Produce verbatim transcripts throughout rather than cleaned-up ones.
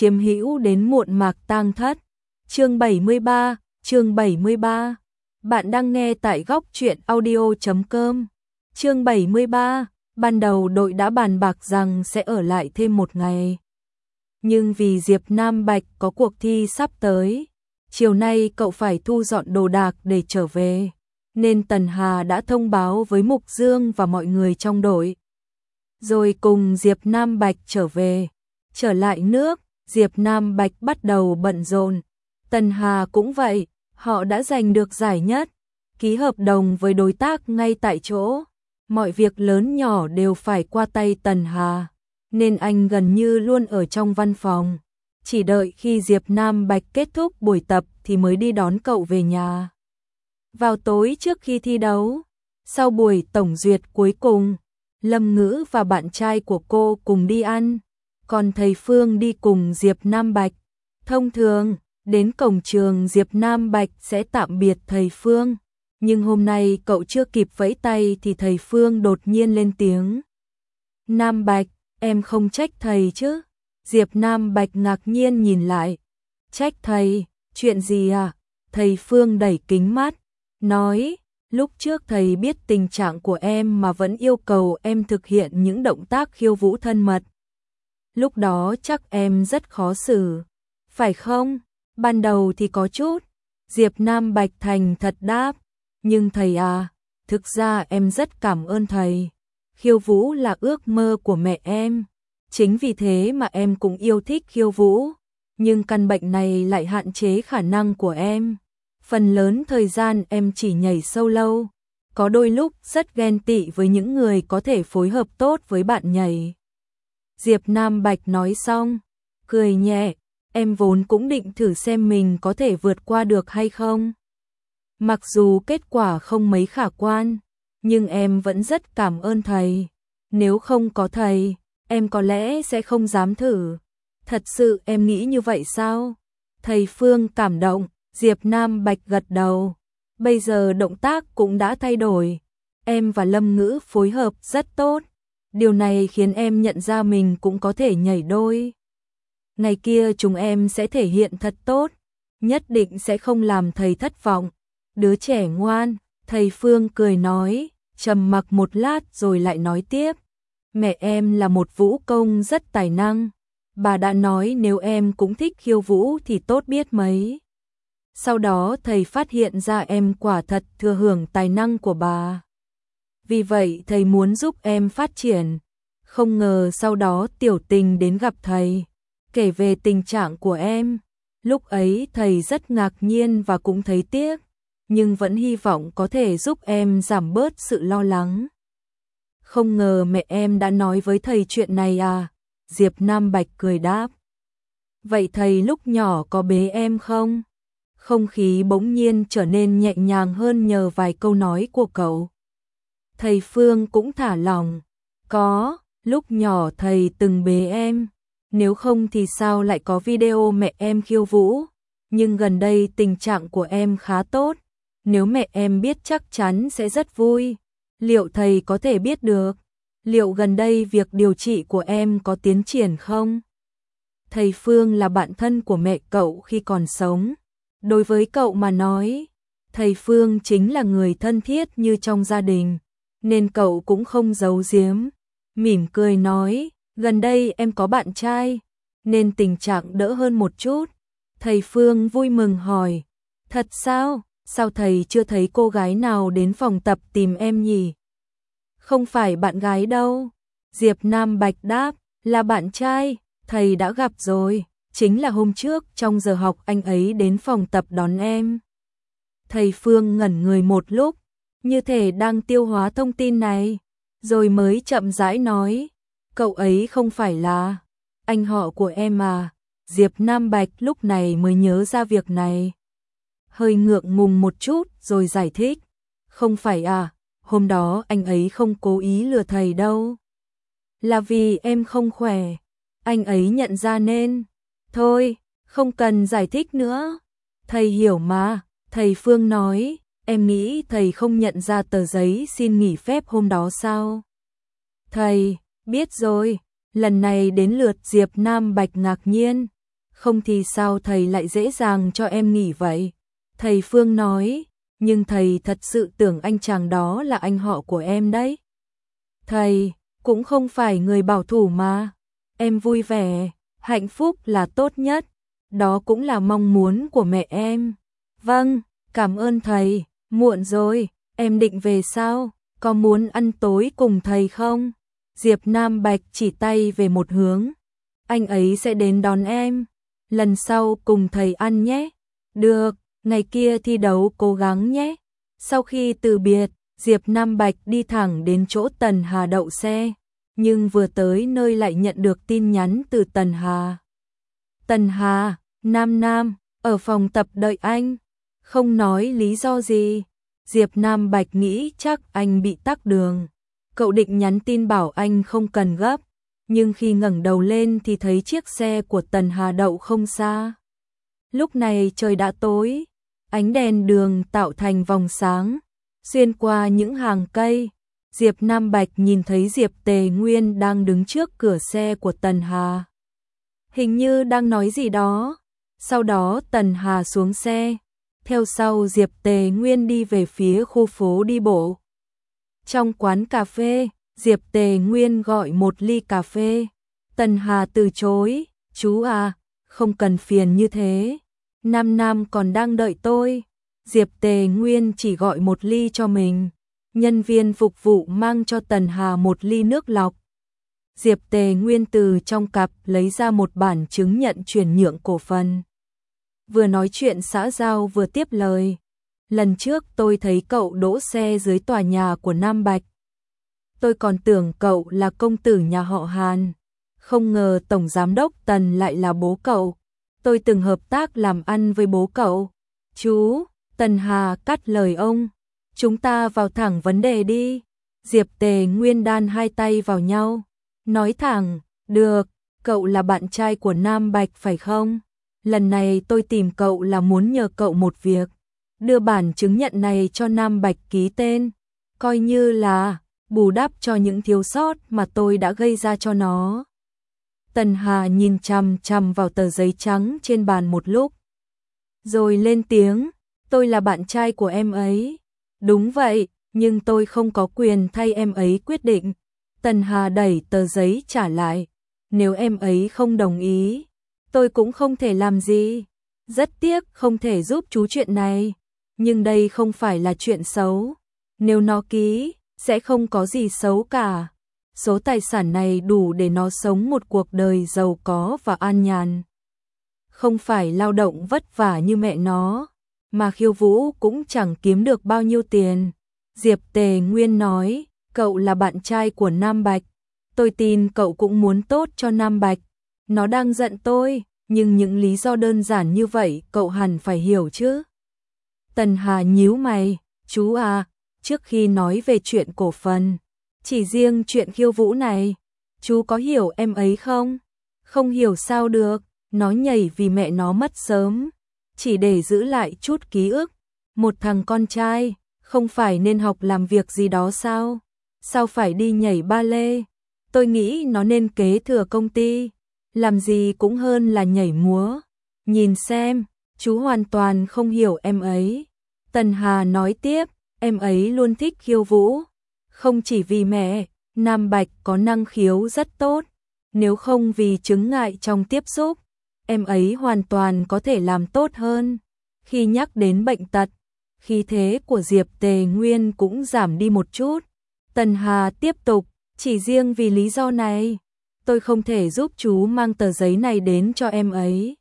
chiếm hữu đến muộn mạc tang thất. Chương bảy mươi ba, chương bảy mươi ba. Bạn đang nghe tại góc truyện audio chấm com. Chương bảy mươi ba, ban đầu đội đã bàn bạc rằng sẽ ở lại thêm một ngày. Nhưng vì Diệp Nam Bạch có cuộc thi sắp tới, chiều nay cậu phải thu dọn đồ đạc để trở về, nên Tần Hà đã thông báo với Mục Dương và mọi người trong đội. Rồi cùng Diệp Nam Bạch trở về. Trở lại nước, Diệp Nam Bạch bắt đầu bận rộn. Tần Hà cũng vậy, họ đã giành được giải nhất, ký hợp đồng với đối tác ngay tại chỗ. Mọi việc lớn nhỏ đều phải qua tay Tần Hà, nên anh gần như luôn ở trong văn phòng. Chỉ đợi khi Diệp Nam Bạch kết thúc buổi tập thì mới đi đón cậu về nhà. Vào tối trước khi thi đấu, sau buổi tổng duyệt cuối cùng, Lâm Ngữ và bạn trai của cô cùng đi ăn, còn thầy Phương đi cùng Diệp Nam Bạch. Thông thường, đến cổng trường Diệp Nam Bạch sẽ tạm biệt thầy Phương, nhưng hôm nay cậu chưa kịp vẫy tay thì thầy Phương đột nhiên lên tiếng. Nam Bạch, em không trách thầy chứ? Diệp Nam Bạch ngạc nhiên nhìn lại. Trách thầy, chuyện gì à? Thầy Phương đẩy kính mắt, nói, lúc trước thầy biết tình trạng của em mà vẫn yêu cầu em thực hiện những động tác khiêu vũ thân mật. Lúc đó chắc em rất khó xử, phải không? Ban đầu thì có chút, Diệp Nam Bạch thành thật đáp, nhưng thầy à, thực ra em rất cảm ơn thầy. Khiêu vũ là ước mơ của mẹ em, chính vì thế mà em cũng yêu thích khiêu vũ, nhưng căn bệnh này lại hạn chế khả năng của em. Phần lớn thời gian em chỉ nhảy solo, có đôi lúc rất ghen tị với những người có thể phối hợp tốt với bạn nhảy. Diệp Nam Bạch nói xong, cười nhẹ, em vốn cũng định thử xem mình có thể vượt qua được hay không. Mặc dù kết quả không mấy khả quan, nhưng em vẫn rất cảm ơn thầy. Nếu không có thầy, em có lẽ sẽ không dám thử. Thật sự em nghĩ như vậy sao? Thầy Phương cảm động, Diệp Nam Bạch gật đầu. Bây giờ động tác cũng đã thay đổi. Em và Lâm Ngữ phối hợp rất tốt. Điều này khiến em nhận ra mình cũng có thể nhảy đôi. Ngày kia chúng em sẽ thể hiện thật tốt, nhất định sẽ không làm thầy thất vọng. Đứa trẻ ngoan, thầy Phương cười nói, trầm mặc một lát rồi lại nói tiếp. Mẹ em là một vũ công rất tài năng. Bà đã nói nếu em cũng thích khiêu vũ thì tốt biết mấy. Sau đó thầy phát hiện ra em quả thật thừa hưởng tài năng của bà. Vì vậy thầy muốn giúp em phát triển. Không ngờ sau đó Tiểu Tình đến gặp thầy, kể về tình trạng của em. Lúc ấy thầy rất ngạc nhiên và cũng thấy tiếc, nhưng vẫn hy vọng có thể giúp em giảm bớt sự lo lắng. Không ngờ mẹ em đã nói với thầy chuyện này à? Diệp Nam Bạch cười đáp. Vậy thầy lúc nhỏ có bế em không? Không khí bỗng nhiên trở nên nhẹ nhàng hơn nhờ vài câu nói của cậu. Thầy Phương cũng thả lòng. Có, lúc nhỏ thầy từng bế em. Nếu không thì sao lại có video mẹ em khiêu vũ? Nhưng gần đây tình trạng của em khá tốt. Nếu mẹ em biết chắc chắn sẽ rất vui. Liệu thầy có thể biết được? Liệu gần đây việc điều trị của em có tiến triển không? Thầy Phương là bạn thân của mẹ cậu khi còn sống. Đối với cậu mà nói, thầy Phương chính là người thân thiết như trong gia đình, nên cậu cũng không giấu giếm. Mỉm cười nói, gần đây em có bạn trai, nên tình trạng đỡ hơn một chút. Thầy Phương vui mừng hỏi, thật sao? Sao thầy chưa thấy cô gái nào đến phòng tập tìm em nhỉ? Không phải bạn gái đâu. Diệp Nam Bạch đáp, là bạn trai, thầy đã gặp rồi. Chính là hôm trước trong giờ học anh ấy đến phòng tập đón em. Thầy Phương ngẩn người một lúc, như thể đang tiêu hóa thông tin này, rồi mới chậm rãi nói, cậu ấy không phải là anh họ của em à? Diệp Nam Bạch lúc này mới nhớ ra việc này. Hơi ngượng ngùng một chút rồi giải thích, không phải à, hôm đó anh ấy không cố ý lừa thầy đâu. Là vì em không khỏe, anh ấy nhận ra nên. Thôi, không cần giải thích nữa. Thầy hiểu mà, thầy Phương nói, em nghĩ thầy không nhận ra tờ giấy xin nghỉ phép hôm đó sao? Thầy, biết rồi, lần này đến lượt Diệp Nam Bạch ngạc nhiên. không thì sao thầy lại dễ dàng cho em nghỉ vậy? Thầy Phương nói, nhưng thầy thật sự tưởng anh chàng đó là anh họ của em đấy. Thầy cũng không phải người bảo thủ mà. Em vui vẻ, hạnh phúc là tốt nhất. Đó cũng là mong muốn của mẹ em. Vâng, cảm ơn thầy. Muộn rồi, em định về sao? Có muốn ăn tối cùng thầy không? Diệp Nam Bạch chỉ tay về một hướng. Anh ấy sẽ đến đón em. Lần sau cùng thầy ăn nhé. Được, ngày kia thi đấu cố gắng nhé. Sau khi từ biệt, Diệp Nam Bạch đi thẳng đến chỗ Tần Hà đậu xe. Nhưng vừa tới nơi lại nhận được tin nhắn từ Tần Hà. Tần Hà, Nam Nam, ở phòng tập đợi anh. Không nói lý do gì. Diệp Nam Bạch nghĩ chắc anh bị tắc đường. Cậu định nhắn tin bảo anh không cần gấp. Nhưng khi ngẩng đầu lên thì thấy chiếc xe của Tần Hà đậu không xa. Lúc này trời đã tối. Ánh đèn đường tạo thành vòng sáng. Xuyên qua những hàng cây. Diệp Nam Bạch nhìn thấy Diệp Tề Nguyên đang đứng trước cửa xe của Tần Hà. Hình như đang nói gì đó. Sau đó Tần Hà xuống xe. Theo sau Diệp Tề Nguyên đi về phía khu phố đi bộ. Trong quán cà phê, Diệp Tề Nguyên gọi một ly cà phê. Tần Hà từ chối. Chú à, không cần phiền như thế. Nam Nam còn đang đợi tôi. Diệp Tề Nguyên chỉ gọi một ly cho mình. Nhân viên phục vụ mang cho Tần Hà một ly nước lọc. Diệp Tề Nguyên từ trong cặp lấy ra một bản chứng nhận chuyển nhượng cổ phần. Vừa nói chuyện xã giao vừa tiếp lời. Lần trước tôi thấy cậu đỗ xe dưới tòa nhà của Nam Bạch. Tôi còn tưởng cậu là công tử nhà họ Hàn. Không ngờ Tổng Giám đốc Tần lại là bố cậu. Tôi từng hợp tác làm ăn với bố cậu. Chú, Tần Hà cắt lời ông. Chúng ta vào thẳng vấn đề đi. Diệp Tề Nguyên đan hai tay vào nhau. Nói thẳng, được, cậu là bạn trai của Nam Bạch phải không? Lần này tôi tìm cậu là muốn nhờ cậu một việc. Đưa bản chứng nhận này cho Nam Bạch ký tên. Coi như là bù đắp cho những thiếu sót mà tôi đã gây ra cho nó. Tần Hà nhìn chằm chằm vào tờ giấy trắng trên bàn một lúc. Rồi lên tiếng, tôi là bạn trai của em ấy. Đúng vậy, nhưng tôi không có quyền thay em ấy quyết định. Tần Hà đẩy tờ giấy trả lại. Nếu em ấy không đồng ý, tôi cũng không thể làm gì. Rất tiếc không thể giúp chú chuyện này. Nhưng đây không phải là chuyện xấu. Nếu nó ký, sẽ không có gì xấu cả. Số tài sản này đủ để nó sống một cuộc đời giàu có và an nhàn. Không phải lao động vất vả như mẹ nó, mà Khiêu Vũ cũng chẳng kiếm được bao nhiêu tiền. Diệp Tề Nguyên nói, cậu là bạn trai của Nam Bạch. Tôi tin cậu cũng muốn tốt cho Nam Bạch. Nó đang giận tôi, nhưng những lý do đơn giản như vậy cậu hẳn phải hiểu chứ. Tần Hà nhíu mày, chú à, trước khi nói về chuyện cổ phần, chỉ riêng chuyện Khiêu Vũ này, chú có hiểu em ấy không? Không hiểu sao được, nó nhảy vì mẹ nó mất sớm, chỉ để giữ lại chút ký ức. Một thằng con trai, không phải nên học làm việc gì đó sao? Sao phải đi nhảy ba lê? Tôi nghĩ nó nên kế thừa công ty, làm gì cũng hơn là nhảy múa. Nhìn xem, chú hoàn toàn không hiểu em ấy. Tần Hà nói tiếp, em ấy luôn thích Khiêu Vũ. Không chỉ vì mẹ, Nam Bạch có năng khiếu rất tốt. Nếu không vì chứng ngại trong tiếp xúc, em ấy hoàn toàn có thể làm tốt hơn. Khi nhắc đến bệnh tật, khí thế của Diệp Tề Nguyên cũng giảm đi một chút. Tần Hà tiếp tục, chỉ riêng vì lý do này, tôi không thể giúp chú mang tờ giấy này đến cho em ấy.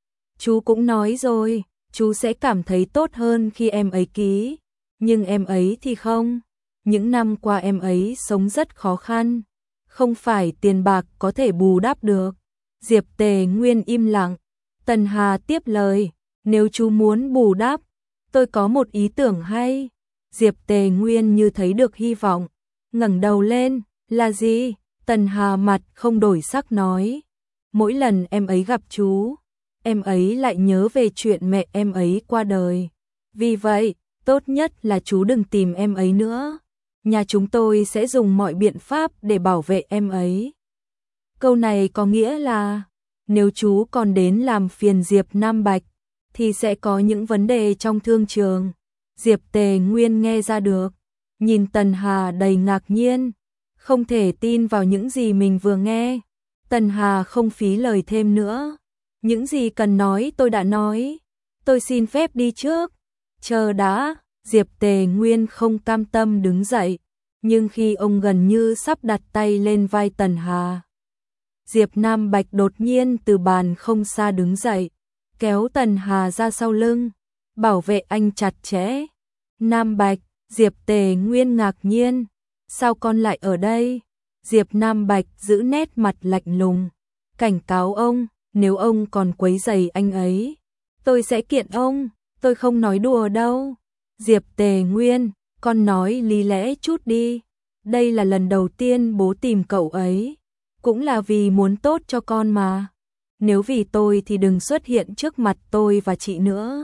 Chú cũng nói rồi, chú sẽ cảm thấy tốt hơn khi em ấy ký, nhưng em ấy thì không. Những năm qua em ấy sống rất khó khăn, không phải tiền bạc có thể bù đắp được. Diệp Tề Nguyên im lặng. Tần Hà tiếp lời, nếu chú muốn bù đắp, tôi có một ý tưởng hay. Diệp Tề Nguyên như thấy được hy vọng, ngẩng đầu lên, là gì? Tần Hà mặt không đổi sắc nói, mỗi lần em ấy gặp chú, em ấy lại nhớ về chuyện mẹ em ấy qua đời. Vì vậy, tốt nhất là chú đừng tìm em ấy nữa. Nhà chúng tôi sẽ dùng mọi biện pháp để bảo vệ em ấy. Câu này có nghĩa là, Nếu chú còn đến làm phiền Diệp Nam Bạch, thì sẽ có những vấn đề trong thương trường. Diệp Tề Nguyên nghe ra được, nhìn Tần Hà đầy ngạc nhiên, không thể tin vào những gì mình vừa nghe. Tần Hà không phí lời thêm nữa. Những gì cần nói tôi đã nói, tôi xin phép đi trước. Chờ đã, Diệp Tề Nguyên không cam tâm đứng dậy, nhưng khi ông gần như sắp đặt tay lên vai Tần Hà, Diệp Nam Bạch đột nhiên từ bàn không xa đứng dậy, kéo Tần Hà ra sau lưng, bảo vệ anh chặt chẽ. Nam Bạch, Diệp Tề Nguyên ngạc nhiên, sao con lại ở đây? Diệp Nam Bạch giữ nét mặt lạnh lùng, cảnh cáo ông, nếu ông còn quấy rầy anh ấy, tôi sẽ kiện ông, tôi không nói đùa đâu. Diệp Tề Nguyên, con nói lý lẽ chút đi, đây là lần đầu tiên bố tìm cậu ấy, cũng là vì muốn tốt cho con mà. Nếu vì tôi thì đừng xuất hiện trước mặt tôi và chị nữa.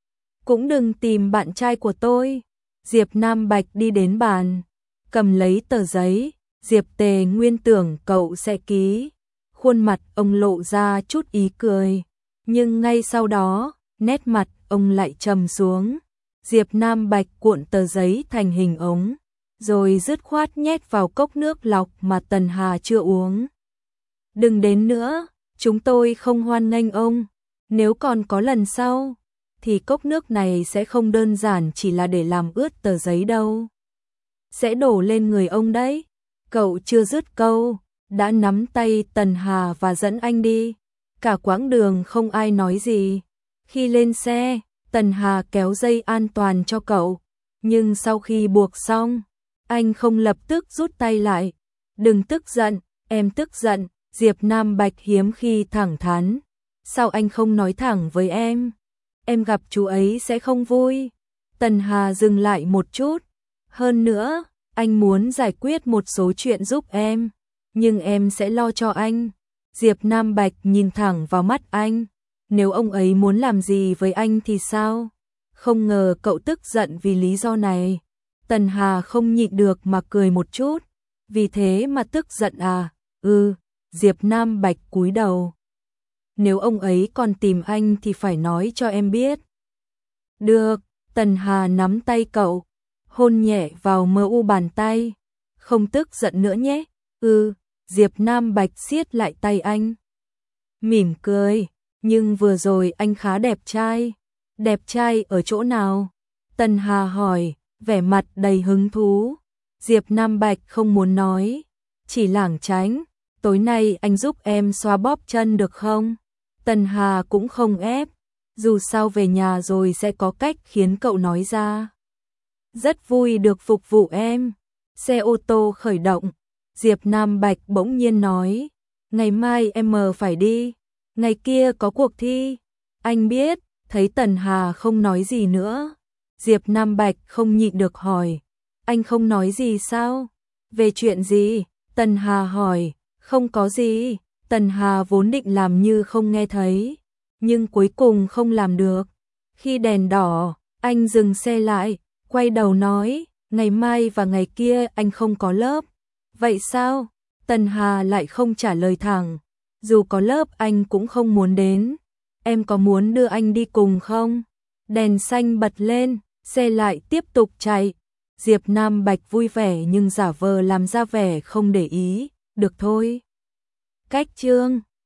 Cũng đừng tìm bạn trai của tôi. Diệp Nam Bạch đi đến bàn, cầm lấy tờ giấy, Diệp Tề Nguyên tưởng cậu sẽ ký. Khuôn mặt ông lộ ra chút ý cười, nhưng ngay sau đó, nét mặt ông lại trầm xuống. Diệp Nam Bạch cuộn tờ giấy thành hình ống, rồi dứt khoát nhét vào cốc nước lọc mà Tần Hà chưa uống. Đừng đến nữa, chúng tôi không hoan nghênh ông. Nếu còn có lần sau, thì cốc nước này sẽ không đơn giản chỉ là để làm ướt tờ giấy đâu. Sẽ đổ lên người ông đấy. Cậu chưa dứt câu, đã nắm tay Tần Hà và dẫn anh đi. Cả quãng đường không ai nói gì. Khi lên xe, Tần Hà kéo dây an toàn cho cậu, nhưng sau khi buộc xong, anh không lập tức rút tay lại. Đừng tức giận, em tức giận. Diệp Nam Bạch hiếm khi thẳng thắn. Sao anh không nói thẳng với em? Em gặp chú ấy sẽ không vui. Tần Hà dừng lại một chút. Hơn nữa, anh muốn giải quyết một số chuyện giúp em, nhưng em sẽ lo cho anh. Diệp Nam Bạch nhìn thẳng vào mắt anh. Nếu ông ấy muốn làm gì với anh thì sao? Không ngờ cậu tức giận vì lý do này. Tần Hà không nhịn được mà cười một chút. Vì thế mà tức giận à? Ừ, Diệp Nam Bạch cúi đầu. Nếu ông ấy còn tìm anh thì phải nói cho em biết. Được, Tần Hà nắm tay cậu, hôn nhẹ vào mờ u bàn tay. Không tức giận nữa nhé. Ừ, Diệp Nam Bạch siết lại tay anh. Mỉm cười, nhưng vừa rồi anh khá đẹp trai. Đẹp trai ở chỗ nào? Tần Hà hỏi, vẻ mặt đầy hứng thú. Diệp Nam Bạch không muốn nói, chỉ lảng tránh. Tối nay anh giúp em xoa bóp chân được không? Tần Hà cũng không ép, dù sao về nhà rồi sẽ có cách khiến cậu nói ra. Rất vui được phục vụ em. Xe ô tô khởi động, Diệp Nam Bạch bỗng nhiên nói, ngày mai em mờ phải đi, ngày kia có cuộc thi. Anh biết, thấy Tần Hà không nói gì nữa. Diệp Nam Bạch không nhịn được hỏi, anh không nói gì sao? Về chuyện gì? Tần Hà hỏi, không có gì. Tần Hà vốn định làm như không nghe thấy, nhưng cuối cùng không làm được. Khi đèn đỏ, anh dừng xe lại, quay đầu nói, ngày mai và ngày kia anh không có lớp. Vậy sao? Tần Hà lại không trả lời thẳng. Dù có lớp anh cũng không muốn đến. Em có muốn đưa anh đi cùng không? Đèn xanh bật lên, xe lại tiếp tục chạy. Diệp Nam Bạch vui vẻ nhưng giả vờ làm ra vẻ không để ý. Được thôi. Cách chương